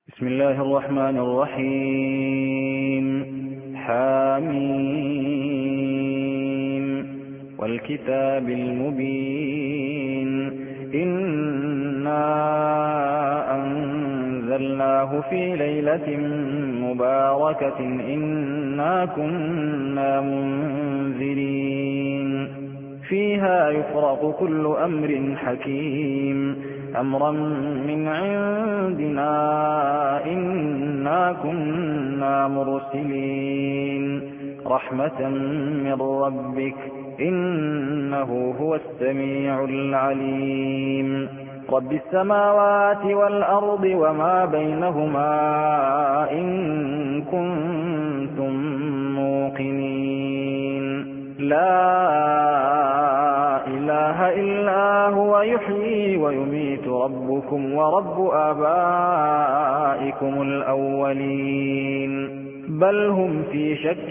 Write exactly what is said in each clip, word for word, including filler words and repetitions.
بسم الله الرحمن الرحيم. حاميم والكتاب المبين إنا أنزلناه في ليلة مباركة إنا كنا منذرين فيها يفرق كل أمر حكيم أمرا من عندنا إنا كنا مرسلين رحمة من ربك إنه هو السميع العليم. رب السماوات والأرض وما بينهما إن كنتم موقنين لا إله إلا هو يحيي ويميت ربكم ورب آبائكم الأولين بل هم في شك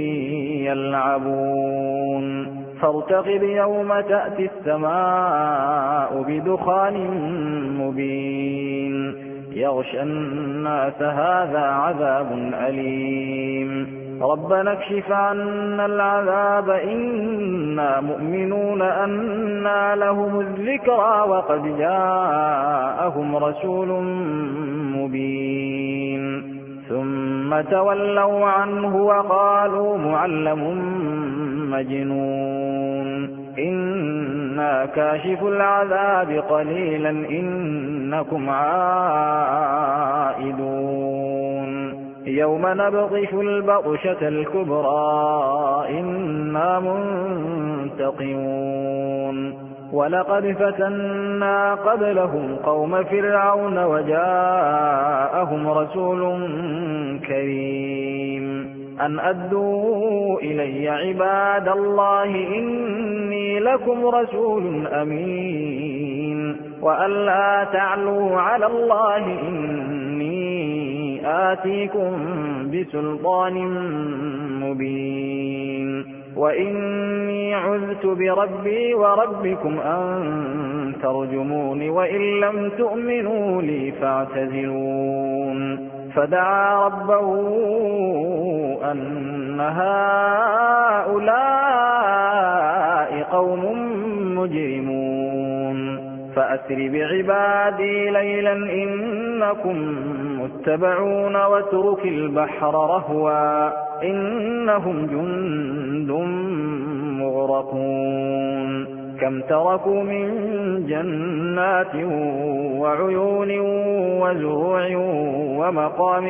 يلعبون فارتقب يوم تأتي السماء بدخان مبين يغشى الناس هذا عذاب أليم ربنا اكشف عنا العذاب إنا مؤمنون أنى لهم الذكرى وقد جاءهم رسول مبين ثم تولوا عنه وقالوا معلم مجنون إنا كاشف العذاب قليلا إنكم عائدون يوم نبطش البطشة الكبرى إنا منتقمون ولقد فتنا قبلهم قوم فرعون وجاءهم رسول كريم أن أدوا إلي عباد الله إني لكم رسول أمين وأن لا تعلوا على الله إني آتيكم بسلطان مبين وإني عذت بربي وربكم أن ترجمون وإن لم تؤمنوا لي فاعتزلون فدعا ربه أن هؤلاء قوم مجرمون فأسر بعبادي ليلا إنكم متبعون واترك البحر رهوا إنهم جند مغرقون كم تركوا من جنات وعيون وزروع ومقام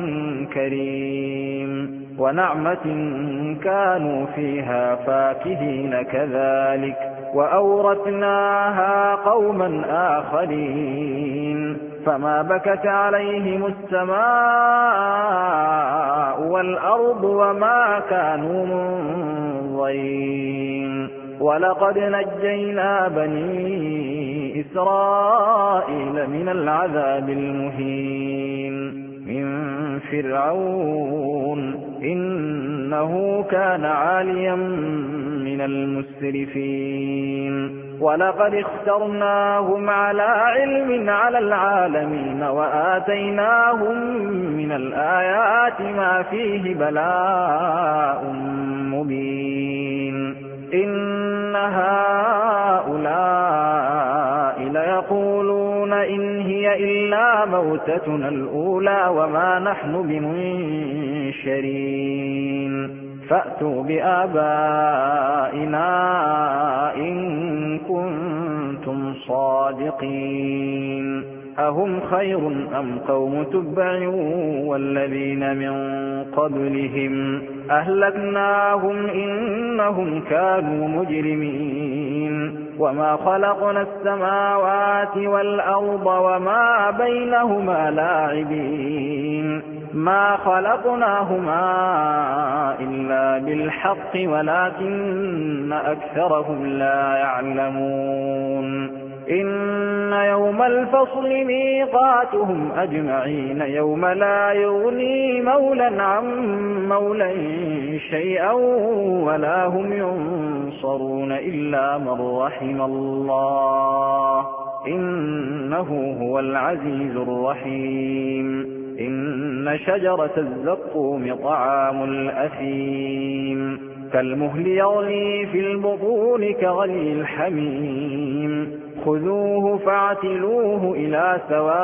كريم ونعمة كانوا فيها فاكهين كذلك وأورثناها قوما آخرين فما بكت عليهم السماء والأرض وما كانوا منظرين ولقد نجينا بني إسرائيل من العذاب المهين من فرعون إنه كان عاليا من المسرفين ولقد اخترناهم على علم على العالمين وآتيناهم من الآيات ما فيه بلاء مبين إن هؤلاء ليقولون إن هي إلا موتتنا الأولى وما نحن بمنشرين فأتوا بآبائنا إن كنتم صادقين أهم خير أم قوم تبع والذين من قبلهم أهلكناهم إنهم كانوا مجرمين وما خلقنا السماوات والأرض وما بينهما لاعبين ما خلقناهما إلا بالحق ولكن أكثرهم لا يعلمون إن يوم الفصل ميقاتهم أجمعين يوم لا يغني مولا عن مولا شيئا ولا هم ينصرون إلا من رحم الله إنه هو العزيز الرحيم إن شجرة الزقوم طعام الأثيم كالمهل يغلي في البطون كغلي الحميم خذوه فاعتلوه إلى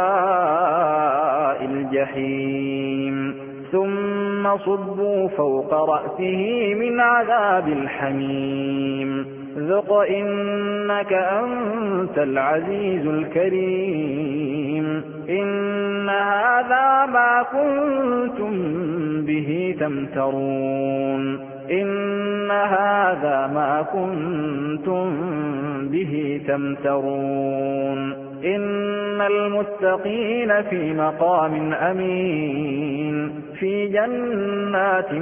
سواء الجحيم ثم صبوا فوق رأسه من عذاب الحميم ذق إنك أنت العزيز الكريم إن هذا ما كنتم به تمترون إن هذا ما كنتم به تمترون إن المتقين في مقام أمين في جنات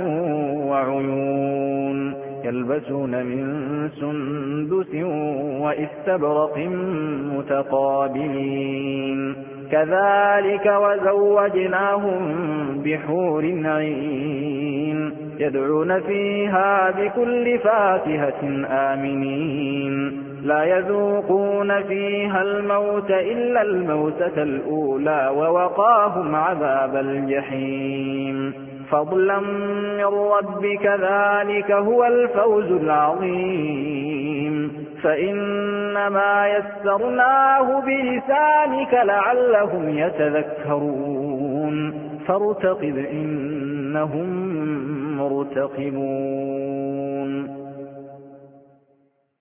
وعيون يلبسون من سندس وإستبرق متقابلين كذلك وزوجناهم بحور عين يدعون فيها بكل فاكهة آمنين لا يذوقون فيها الموت إلا الموتة الأولى ووقاهم عذاب الجحيم فضلا من ربك ذلك هو الفوز العظيم فإنما يسرناه بلسانك لعلهم يتذكرون فارتقب إنهم مرتقبون